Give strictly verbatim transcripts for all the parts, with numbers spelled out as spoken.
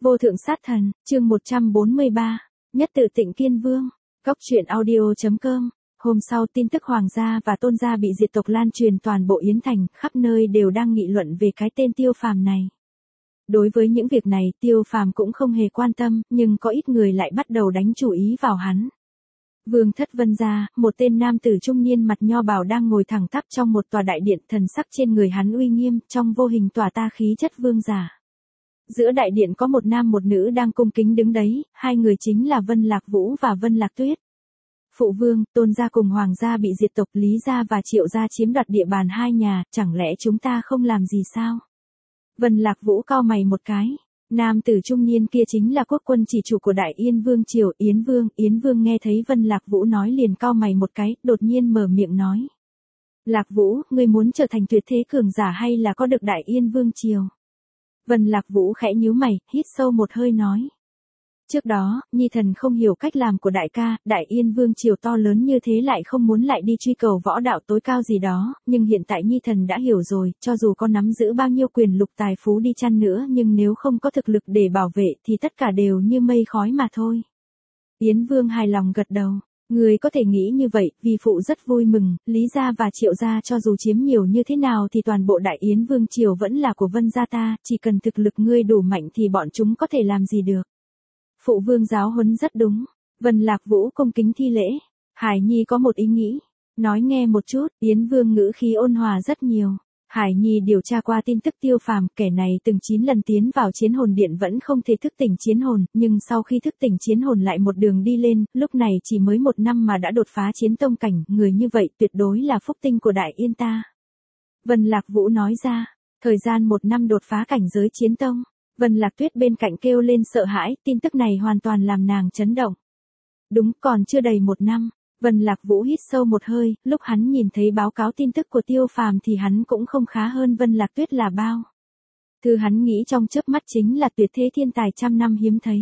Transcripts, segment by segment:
Vô thượng sát thần, chương một trăm bốn mươi ba, nhất tự Tịnh Kiên Vương. Góc truyện audio chấm com. Hôm sau tin tức Hoàng gia và Tôn gia bị diệt tộc lan truyền toàn bộ Yến Thành, khắp nơi đều đang nghị luận về cái tên Tiêu Phàm này. Đối với những việc này Tiêu Phàm cũng không hề quan tâm, nhưng có ít người lại bắt đầu đánh chủ ý vào hắn. Vương thất Vân gia, một tên nam tử trung niên mặt nho bào đang ngồi thẳng tắp trong một tòa đại điện, thần sắc trên người hắn uy nghiêm, trong vô hình tỏa ta khí chất vương giả. Giữa đại điện có một nam một nữ đang cung kính đứng đấy, hai người chính là Vân Lạc Vũ và Vân Lạc Tuyết. Phụ vương, Tôn gia cùng Hoàng gia bị diệt tộc, Lý gia và Triệu gia chiếm đoạt địa bàn hai nhà, chẳng lẽ chúng ta không làm gì sao? Vân Lạc Vũ cau mày một cái. Nam tử trung niên kia chính là quốc quân chỉ chủ của Đại Yên Vương Triều, Yến Vương. Yến Vương nghe thấy Vân Lạc Vũ nói liền cau mày một cái, đột nhiên mở miệng nói. Lạc Vũ, ngươi muốn trở thành tuyệt thế cường giả hay là có được Đại Yên Vương Triều? Vân Lạc Vũ khẽ nhíu mày, hít sâu một hơi nói. Trước đó, Nhi thần không hiểu cách làm của đại ca, Đại Yên Vương Triều to lớn như thế lại không muốn lại đi truy cầu võ đạo tối cao gì đó, nhưng hiện tại Nhi thần đã hiểu rồi, cho dù có nắm giữ bao nhiêu quyền lục tài phú đi chăng nữa nhưng nếu không có thực lực để bảo vệ thì tất cả đều như mây khói mà thôi. Yến Vương hài lòng gật đầu. Người có thể nghĩ như vậy, vì phụ rất vui mừng, Lý gia và Triệu gia cho dù chiếm nhiều như thế nào thì toàn bộ Đại Yến Vương Triều vẫn là của Vân gia ta, chỉ cần thực lực ngươi đủ mạnh thì bọn chúng có thể làm gì được. Phụ vương giáo huấn rất đúng. Vân Lạc Vũ cung kính thi lễ. Hải Nhi có một ý nghĩ. Nói nghe một chút. Yến Vương ngữ khí ôn hòa rất nhiều. Hải Nhi điều tra qua tin tức Tiêu Phàm, kẻ này từng chín lần tiến vào chiến hồn điện vẫn không thể thức tỉnh chiến hồn, nhưng sau khi thức tỉnh chiến hồn lại một đường đi lên, lúc này chỉ mới một năm mà đã đột phá chiến tông cảnh, người như vậy tuyệt đối là phúc tinh của Đại Yên ta. Vân Lạc Vũ nói ra, thời gian một năm đột phá cảnh giới chiến tông. Vân Lạc Tuyết bên cạnh kêu lên sợ hãi, tin tức này hoàn toàn làm nàng chấn động. Đúng, còn chưa đầy một năm. Vân Lạc Vũ hít sâu một hơi, lúc hắn nhìn thấy báo cáo tin tức của Tiêu Phàm thì hắn cũng không khá hơn Vân Lạc Tuyết là bao. Thứ hắn nghĩ trong chớp mắt chính là tuyệt thế thiên tài trăm năm hiếm thấy.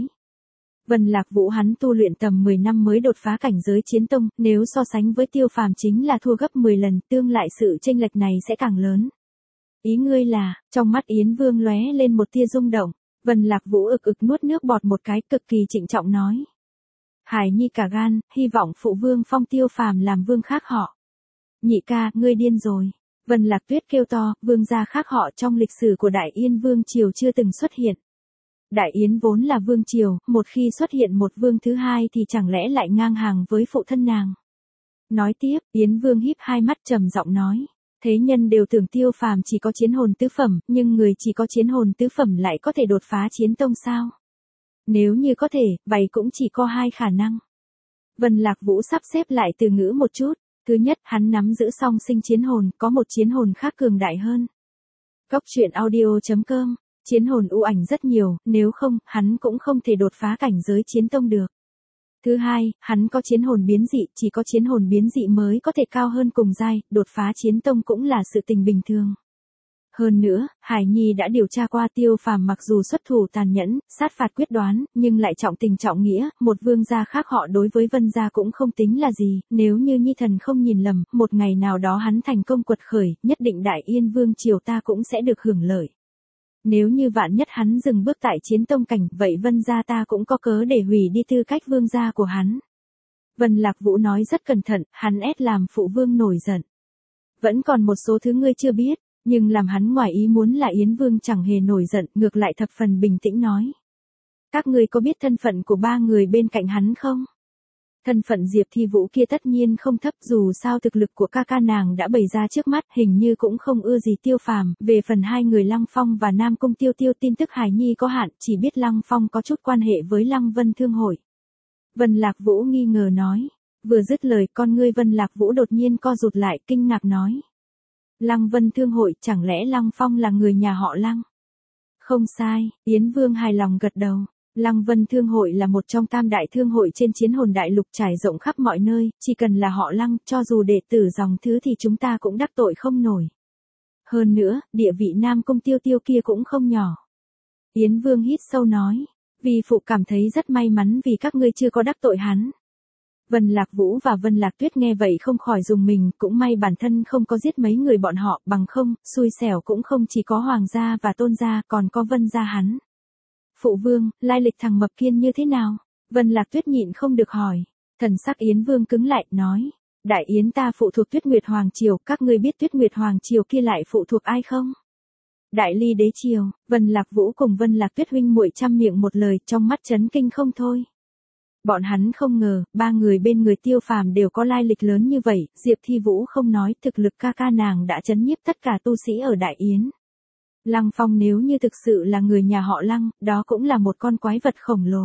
Vân Lạc Vũ hắn tu luyện tầm mười năm mới đột phá cảnh giới chiến tông, nếu so sánh với Tiêu Phàm chính là thua gấp mười lần, tương lại sự chênh lệch này sẽ càng lớn. Ý ngươi là, trong mắt Yến Vương lóe lên một tia rung động, Vân Lạc Vũ ực ực nuốt nước bọt một cái, cực kỳ trịnh trọng nói. Hải Nhi cả gan, hy vọng phụ vương phong Tiêu Phàm làm vương khác họ. Nhị ca, ngươi điên rồi. Vân Lạc Tuyết kêu to, vương gia khác họ trong lịch sử của Đại Yên Vương Triều chưa từng xuất hiện. Đại Yến vốn là vương triều, một khi xuất hiện một vương thứ hai thì chẳng lẽ lại ngang hàng với phụ thân nàng. Nói tiếp, Yến Vương híp hai mắt trầm giọng nói. Thế nhân đều tưởng Tiêu Phàm chỉ có chiến hồn tứ phẩm, nhưng người chỉ có chiến hồn tứ phẩm lại có thể đột phá chiến tông sao? Nếu như có thể, vậy cũng chỉ có hai khả năng. Vân Lạc Vũ sắp xếp lại từ ngữ một chút. Thứ nhất, hắn nắm giữ song sinh chiến hồn, có một chiến hồn khác cường đại hơn. Góc truyện audio chấm com. Chiến hồn ưu ảnh rất nhiều, nếu không, hắn cũng không thể đột phá cảnh giới chiến tông được. Thứ hai, hắn có chiến hồn biến dị, chỉ có chiến hồn biến dị mới có thể cao hơn cùng giai, đột phá chiến tông cũng là sự tình bình thường. Hơn nữa, Hải Nhi đã điều tra qua Tiêu Phàm mặc dù xuất thủ tàn nhẫn, sát phạt quyết đoán, nhưng lại trọng tình trọng nghĩa, một vương gia khác họ đối với Vân gia cũng không tính là gì, nếu như Nhi thần không nhìn lầm, một ngày nào đó hắn thành công quật khởi, nhất định Đại Yên Vương Triều ta cũng sẽ được hưởng lợi. Nếu như vạn nhất hắn dừng bước tại chiến tông cảnh, vậy Vân gia ta cũng có cớ để hủy đi tư cách vương gia của hắn. Vân Lạc Vũ nói rất cẩn thận, hắn ép làm phụ vương nổi giận. Vẫn còn một số thứ ngươi chưa biết, nhưng làm hắn ngoài ý muốn là Yến Vương chẳng hề nổi giận, ngược lại thập phần bình tĩnh nói. Các ngươi có biết thân phận của ba người bên cạnh hắn không? Thân phận Diệp Thi Vũ kia tất nhiên không thấp, dù sao thực lực của ca ca nàng đã bày ra trước mắt, hình như cũng không ưa gì Tiêu Phàm. Về phần hai người Lăng Phong và Nam Cung Tiêu Tiêu, tin tức Hải Nhi có hạn, chỉ biết Lăng Phong có chút quan hệ với Lăng Vân Thương Hội. Vân Lạc Vũ nghi ngờ nói. Vừa dứt lời, con ngươi Vân Lạc Vũ đột nhiên co rụt lại, kinh ngạc nói. Lăng Vân Thương Hội, chẳng lẽ Lăng Phong là người nhà họ Lăng? Không sai, Yến Vương hài lòng gật đầu. Lăng Vân Thương Hội là một trong tam đại thương hội trên chiến hồn đại lục trải rộng khắp mọi nơi, chỉ cần là họ Lăng, cho dù đệ tử dòng thứ thì chúng ta cũng đắc tội không nổi. Hơn nữa, địa vị Nam Cung Tiêu Tiêu kia cũng không nhỏ. Yến Vương hít sâu nói, vì phụ cảm thấy rất may mắn vì các ngươi chưa có đắc tội hắn. Vân Lạc Vũ và Vân Lạc Tuyết nghe vậy không khỏi dùng mình, cũng may bản thân không có giết mấy người bọn họ, bằng không, xui xẻo cũng không chỉ có Hoàng gia và Tôn gia, còn có Vân gia hắn. Phụ vương, lai lịch thằng mập kiên như thế nào? Vân Lạc Tuyết nhịn không được hỏi. Thần sắc Yến Vương cứng lại, nói. Đại Yến ta phụ thuộc Tuyết Nguyệt Hoàng Triều, các ngươi biết Tuyết Nguyệt Hoàng Triều kia lại phụ thuộc ai không? Đại Ly Đế Triều. Vân Lạc Vũ cùng Vân Lạc Tuyết huynh muội trăm miệng một lời, trong mắt chấn kinh không thôi. Bọn hắn không ngờ, ba người bên người Tiêu Phàm đều có lai lịch lớn như vậy, Diệp Thi Vũ không nói, thực lực ca ca nàng đã chấn nhiếp tất cả tu sĩ ở Đại Yến. Lăng Phong nếu như thực sự là người nhà họ Lăng, đó cũng là một con quái vật khổng lồ.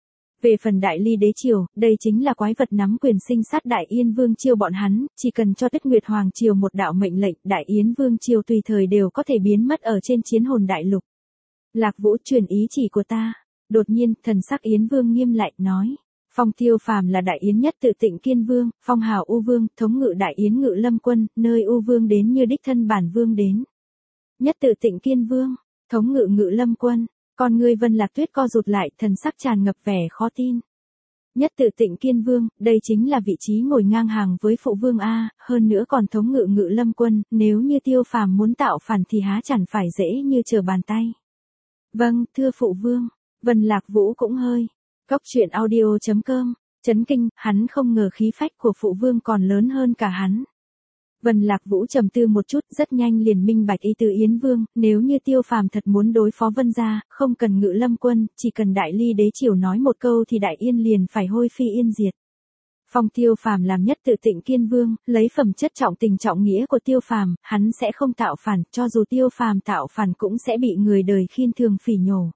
Về phần Đại Ly Đế Triều, đây chính là quái vật nắm quyền sinh sát Đại Yên Vương Triều bọn hắn, chỉ cần cho Tuyết Nguyệt Hoàng Triều một đạo mệnh lệnh, Đại Yến Vương Triều tùy thời đều có thể biến mất ở trên chiến hồn đại lục. Lạc Vũ truyền ý chỉ của ta. Đột nhiên, thần sắc Yến Vương nghiêm lại, nói. Phong Tiêu Phàm là Đại Yến nhất tự Tịnh Kiên Vương, phong hào U Vương, thống ngự Đại Yến Ngự Lâm Quân, nơi U Vương đến như đích thân bản Vương đến. Nhất tự Tịnh Kiên Vương, thống ngự Ngự Lâm Quân, con ngươi Vân Lạc Tuyết co rụt lại, thần sắc tràn ngập vẻ khó tin. Nhất tự Tịnh Kiên Vương, đây chính là vị trí ngồi ngang hàng với phụ vương a, hơn nữa còn thống ngự Ngự Lâm Quân, nếu như Tiêu Phàm muốn tạo phản thì há chẳng phải dễ như trở bàn tay. Vâng, thưa phụ vương. Vân Lạc Vũ cũng hơi. Cóc truyện audio chấm com, chấn kinh, hắn không ngờ khí phách của phụ vương còn lớn hơn cả hắn. Vân Lạc Vũ trầm tư một chút, rất nhanh liền minh bạch ý từ Yến Vương, nếu như Tiêu Phàm thật muốn đối phó Vân gia, không cần Ngự Lâm Quân, chỉ cần Đại Ly Đế Triều nói một câu thì Đại Yên liền phải hôi phi yên diệt. Phong Tiêu Phàm làm nhất tự Tịnh Kiên Vương, lấy phẩm chất trọng tình trọng nghĩa của Tiêu Phàm, hắn sẽ không tạo phản, cho dù Tiêu Phàm tạo phản cũng sẽ bị người đời khiên thường phỉ nhổ.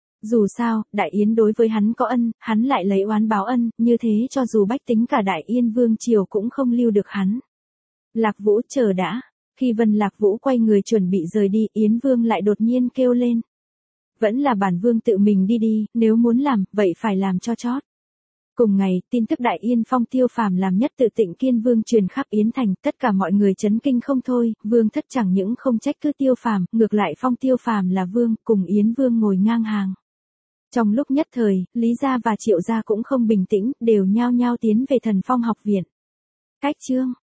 Dù sao, Đại Yến đối với hắn có ân, hắn lại lấy oán báo ân, như thế cho dù bách tính cả Đại Yên Vương Triều cũng không lưu được hắn. Lạc Vũ chờ đã. Khi Vân Lạc Vũ quay người chuẩn bị rời đi, Yến Vương lại đột nhiên kêu lên. Vẫn là bản Vương tự mình đi đi, nếu muốn làm, vậy phải làm cho chót. Cùng ngày, tin tức Đại Yên Phong Tiêu Phàm làm nhất tự Tịnh Kiên Vương truyền khắp Yến Thành, tất cả mọi người chấn kinh không thôi, Vương thất chẳng những không trách cứ Tiêu Phàm, ngược lại phong Tiêu Phàm là Vương, cùng Yến Vương ngồi ngang hàng. Trong lúc nhất thời, Lý gia và Triệu gia cũng không bình tĩnh, đều nhao nhao tiến về Thần Phong học viện. Cách chương